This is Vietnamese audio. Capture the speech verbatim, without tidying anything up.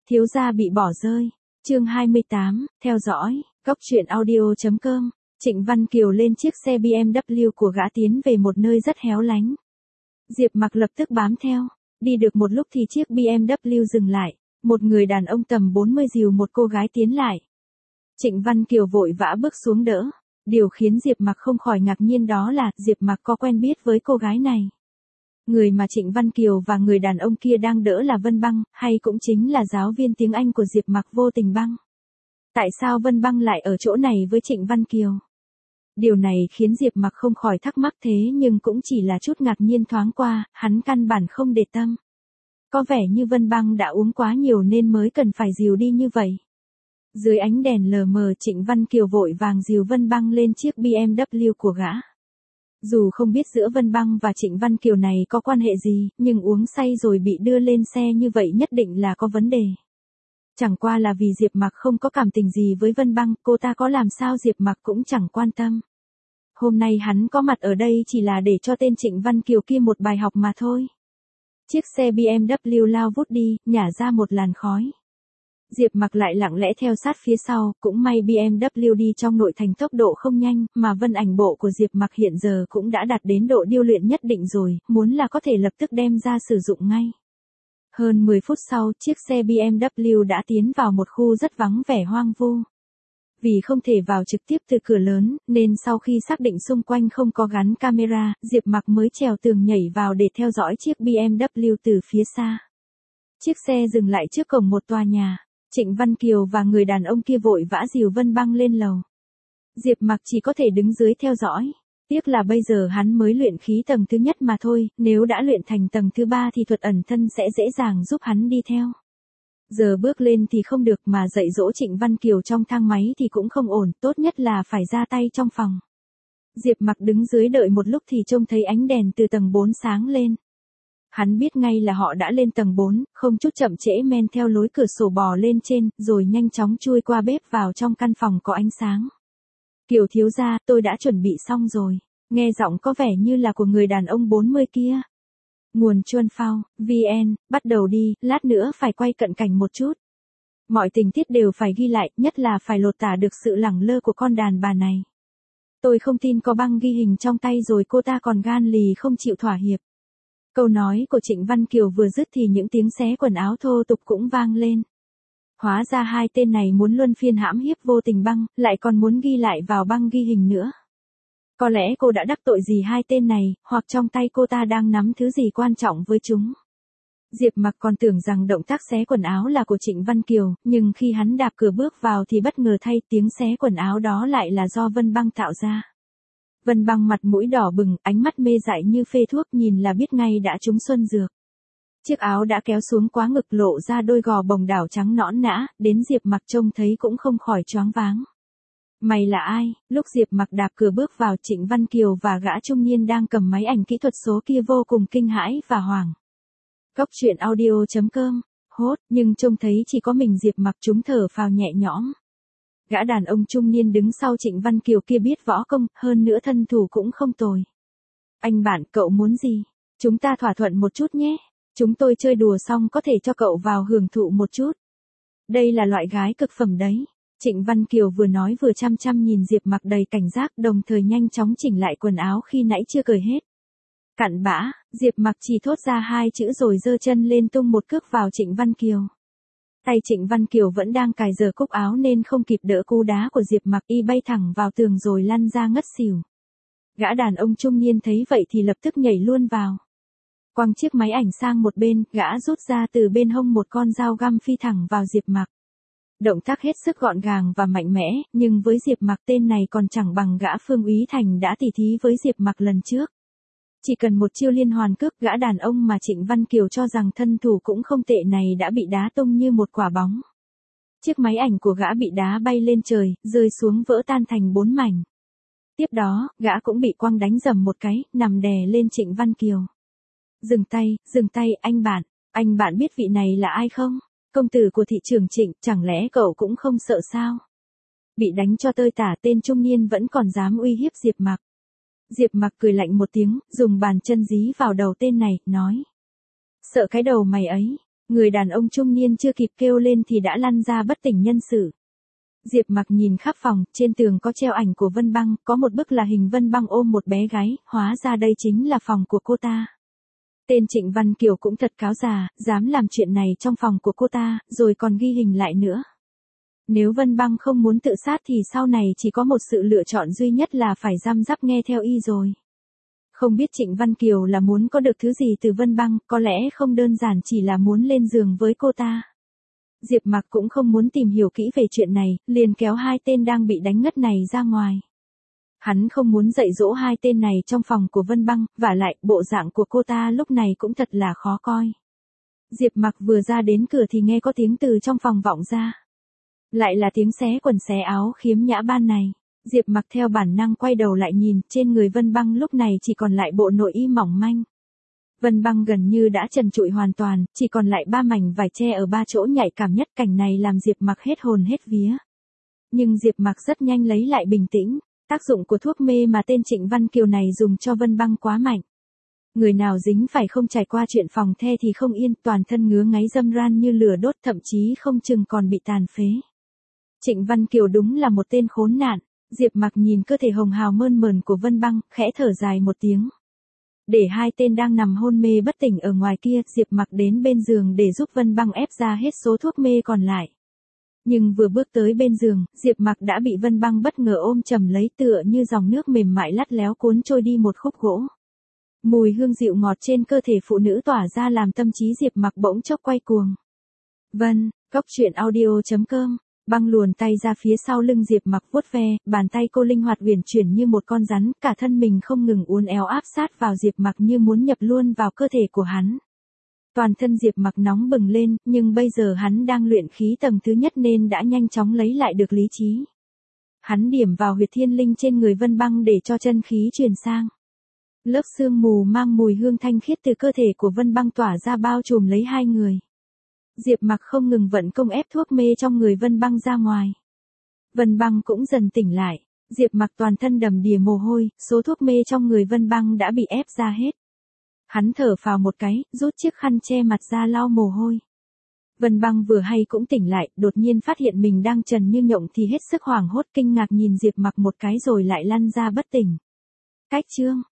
Thiếu gia bị bỏ rơi. Chương hai mươi tám, theo dõi, Cốc truyện audio chấm com. Trịnh Văn Kiều lên chiếc xe bê em vê của gã tiến về một nơi rất héo lánh. Diệp Mặc lập tức bám theo. Đi được một lúc thì chiếc bê em vê dừng lại. Một người đàn ông tầm bốn mươi dìu một cô gái tiến lại. Trịnh Văn Kiều vội vã bước xuống đỡ. Điều khiến Diệp Mặc không khỏi ngạc nhiên đó là Diệp Mặc có quen biết với cô gái này. Người mà Trịnh Văn Kiều và người đàn ông kia đang đỡ là Vân Băng, hay cũng chính là giáo viên tiếng Anh của Diệp Mặc Vô Tình Băng. Tại sao Vân Băng lại ở chỗ này với Trịnh Văn Kiều? Điều này khiến Diệp Mặc không khỏi thắc mắc thế nhưng cũng chỉ là chút ngạc nhiên thoáng qua, hắn căn bản không để tâm. Có vẻ như Vân Băng đã uống quá nhiều nên mới cần phải dìu đi như vậy. Dưới ánh đèn lờ mờ Trịnh Văn Kiều vội vàng dìu Vân Băng lên chiếc bê em vê của gã. Dù không biết giữa Vân Băng và Trịnh Văn Kiều này có quan hệ gì, nhưng uống say rồi bị đưa lên xe như vậy nhất định là có vấn đề. Chẳng qua là vì Diệp Mặc không có cảm tình gì với Vân Băng, cô ta có làm sao Diệp Mặc cũng chẳng quan tâm. Hôm nay hắn có mặt ở đây chỉ là để cho tên Trịnh Văn Kiều kia một bài học mà thôi. Chiếc xe bê em vê lao vút đi, nhả ra một làn khói. Diệp Mặc lại lặng lẽ theo sát phía sau, cũng may bê em vê đi trong nội thành tốc độ không nhanh, mà vân ảnh bộ của Diệp Mặc hiện giờ cũng đã đạt đến độ điêu luyện nhất định rồi, muốn là có thể lập tức đem ra sử dụng ngay. Hơn mười phút sau, chiếc xe bê em vê đã tiến vào một khu rất vắng vẻ hoang vu. Vì không thể vào trực tiếp từ cửa lớn, nên sau khi xác định xung quanh không có gắn camera, Diệp Mặc mới trèo tường nhảy vào để theo dõi chiếc bê em vê từ phía xa. Chiếc xe dừng lại trước cổng một tòa nhà. Trịnh Văn Kiều và người đàn ông kia vội vã dìu Vân Băng lên lầu. Diệp Mặc chỉ có thể đứng dưới theo dõi. Tiếc là bây giờ hắn mới luyện khí tầng thứ nhất mà thôi, nếu đã luyện thành tầng thứ ba thì thuật ẩn thân sẽ dễ dàng giúp hắn đi theo. Giờ bước lên thì không được mà dạy dỗ Trịnh Văn Kiều trong thang máy thì cũng không ổn, tốt nhất là phải ra tay trong phòng. Diệp Mặc đứng dưới đợi một lúc thì trông thấy ánh đèn từ tầng bốn sáng lên. Hắn biết ngay là họ đã lên tầng bốn, không chút chậm trễ men theo lối cửa sổ bò lên trên, rồi nhanh chóng chui qua bếp vào trong căn phòng có ánh sáng. Kiều thiếu gia, tôi đã chuẩn bị xong rồi. Nghe giọng có vẻ như là của người đàn ông bốn mươi kia. Nguồn Chuân Phao, vê en, bắt đầu đi, lát nữa phải quay cận cảnh một chút. Mọi tình tiết đều phải ghi lại, nhất là phải lột tả được sự lẳng lơ của con đàn bà này. Tôi không tin có băng ghi hình trong tay rồi cô ta còn gan lì không chịu thỏa hiệp. Câu nói của Trịnh Văn Kiều vừa dứt thì những tiếng xé quần áo thô tục cũng vang lên. Hóa ra hai tên này muốn luân phiên hãm hiếp Vô Tình Băng, lại còn muốn ghi lại vào băng ghi hình nữa. Có lẽ cô đã đắc tội gì hai tên này, hoặc trong tay cô ta đang nắm thứ gì quan trọng với chúng. Diệp Mặc còn tưởng rằng động tác xé quần áo là của Trịnh Văn Kiều, nhưng khi hắn đạp cửa bước vào thì bất ngờ thay tiếng xé quần áo đó lại là do Vân Băng tạo ra. Vân Băng mặt mũi đỏ bừng, ánh mắt mê dại như phê thuốc nhìn là biết ngay đã trúng xuân dược. Chiếc áo đã kéo xuống quá ngực lộ ra đôi gò bồng đảo trắng nõn nã, đến Diệp Mặc trông thấy cũng không khỏi choáng váng. Mày là ai? Lúc Diệp Mặc đạp cửa bước vào Trịnh Văn Kiều và gã trung niên đang cầm máy ảnh kỹ thuật số kia vô cùng kinh hãi và hoảng. Cốc truyện audio chấm com, hốt, nhưng trông thấy chỉ có mình Diệp Mặc chúng thở phào nhẹ nhõm. Gã đàn ông trung niên đứng sau Trịnh Văn Kiều kia biết võ công, hơn nữa thân thủ cũng không tồi. Anh bạn, cậu muốn gì? Chúng ta thỏa thuận một chút nhé. Chúng tôi chơi đùa xong có thể cho cậu vào hưởng thụ một chút. Đây là loại gái cực phẩm đấy. Trịnh Văn Kiều vừa nói vừa chăm chăm nhìn Diệp Mặc đầy cảnh giác, đồng thời nhanh chóng chỉnh lại quần áo khi nãy chưa cởi hết. Cặn bã, Diệp Mặc chỉ thốt ra hai chữ rồi giơ chân lên tung một cước vào Trịnh Văn Kiều. Tay Trịnh Văn Kiều vẫn đang cài giờ cúc áo nên không kịp đỡ cú đá của Diệp Mặc, y bay thẳng vào tường rồi lăn ra ngất xỉu. Gã đàn ông trung niên thấy vậy thì lập tức nhảy luôn vào. Quăng chiếc máy ảnh sang một bên, gã rút ra từ bên hông một con dao găm phi thẳng vào Diệp Mặc. Động tác hết sức gọn gàng và mạnh mẽ, nhưng với Diệp Mặc tên này còn chẳng bằng gã Phương Úy Thành đã tỉ thí với Diệp Mặc lần trước. Chỉ cần một chiêu liên hoàn cước, gã đàn ông mà Trịnh Văn Kiều cho rằng thân thủ cũng không tệ này đã bị đá tung như một quả bóng. Chiếc máy ảnh của gã bị đá bay lên trời, rơi xuống vỡ tan thành bốn mảnh. Tiếp đó, gã cũng bị quăng đánh dầm một cái, nằm đè lên Trịnh Văn Kiều. Dừng tay, dừng tay, anh bạn, anh bạn biết vị này là ai không? Công tử của thị trưởng Trịnh, chẳng lẽ cậu cũng không sợ sao? Bị đánh cho tơi tả, tên trung niên vẫn còn dám uy hiếp Diệp Mặc. Diệp Mặc cười lạnh một tiếng, dùng bàn chân dí vào đầu tên này, nói. Sợ cái đầu mày ấy. Người đàn ông trung niên chưa kịp kêu lên thì đã lăn ra bất tỉnh nhân sự. Diệp Mặc nhìn khắp phòng, trên tường có treo ảnh của Vân Băng, có một bức là hình Vân Băng ôm một bé gái, hóa ra đây chính là phòng của cô ta. Tên Trịnh Văn Kiều cũng thật cáo già, dám làm chuyện này trong phòng của cô ta, rồi còn ghi hình lại nữa. Nếu Vân Băng không muốn tự sát thì sau này chỉ có một sự lựa chọn duy nhất là phải giam giáp nghe theo y rồi. Không biết Trịnh Văn Kiều là muốn có được thứ gì từ Vân Băng, có lẽ không đơn giản chỉ là muốn lên giường với cô ta. Diệp Mặc cũng không muốn tìm hiểu kỹ về chuyện này, liền kéo hai tên đang bị đánh ngất này ra ngoài. Hắn không muốn dạy dỗ hai tên này trong phòng của Vân Băng, vả lại, bộ dạng của cô ta lúc này cũng thật là khó coi. Diệp Mặc vừa ra đến cửa thì nghe có tiếng từ trong phòng vọng ra. Lại là tiếng xé quần xé áo khiếm nhã ban này. Diệp Mặc theo bản năng quay đầu lại nhìn, trên người Vân Băng lúc này chỉ còn lại bộ nội y mỏng manh. Vân Băng gần như đã trần trụi hoàn toàn, chỉ còn lại ba mảnh vải che ở ba chỗ nhạy cảm nhất, cảnh này làm Diệp Mặc hết hồn hết vía. Nhưng Diệp Mặc rất nhanh lấy lại bình tĩnh, tác dụng của thuốc mê mà tên Trịnh Văn Kiều này dùng cho Vân Băng quá mạnh. Người nào dính phải không trải qua chuyện phòng the thì không yên, toàn thân ngứa ngáy râm ran như lửa đốt, thậm chí không chừng còn bị tàn phế. Trịnh Văn Kiều đúng là một tên khốn nạn. Diệp Mặc nhìn cơ thể hồng hào mơn mởn của Vân Băng, khẽ thở dài một tiếng. Để hai tên đang nằm hôn mê bất tỉnh ở ngoài kia, Diệp Mặc đến bên giường để giúp Vân Băng ép ra hết số thuốc mê còn lại. Nhưng vừa bước tới bên giường, Diệp Mặc đã bị Vân Băng bất ngờ ôm chầm lấy, tựa như dòng nước mềm mại lắt léo cuốn trôi đi một khúc gỗ. Mùi hương dịu ngọt trên cơ thể phụ nữ tỏa ra làm tâm trí Diệp Mặc bỗng chốc quay cuồng. Vân, Cốc Truyện Audio chấm com. Băng luồn tay ra phía sau lưng Diệp Mặc vuốt ve, bàn tay cô linh hoạt uyển chuyển như một con rắn, cả thân mình không ngừng uốn éo áp sát vào Diệp Mặc như muốn nhập luôn vào cơ thể của hắn. Toàn thân Diệp Mặc nóng bừng lên, nhưng bây giờ hắn đang luyện khí tầng thứ nhất nên đã nhanh chóng lấy lại được lý trí. Hắn điểm vào huyệt thiên linh trên người Vân Băng để cho chân khí truyền sang. Lớp sương mù mang mùi hương thanh khiết từ cơ thể của Vân Băng tỏa ra bao trùm lấy hai người. Diệp Mặc không ngừng vận công ép thuốc mê trong người Vân Băng ra ngoài. Vân Băng cũng dần tỉnh lại. Diệp Mặc toàn thân đầm đìa mồ hôi, số thuốc mê trong người Vân Băng đã bị ép ra hết. Hắn thở phào một cái, rút chiếc khăn che mặt ra lau mồ hôi. Vân Băng vừa hay cũng tỉnh lại, đột nhiên phát hiện mình đang trần như nhộng thì hết sức hoảng hốt, kinh ngạc nhìn Diệp Mặc một cái rồi lại lăn ra bất tỉnh. Cách chương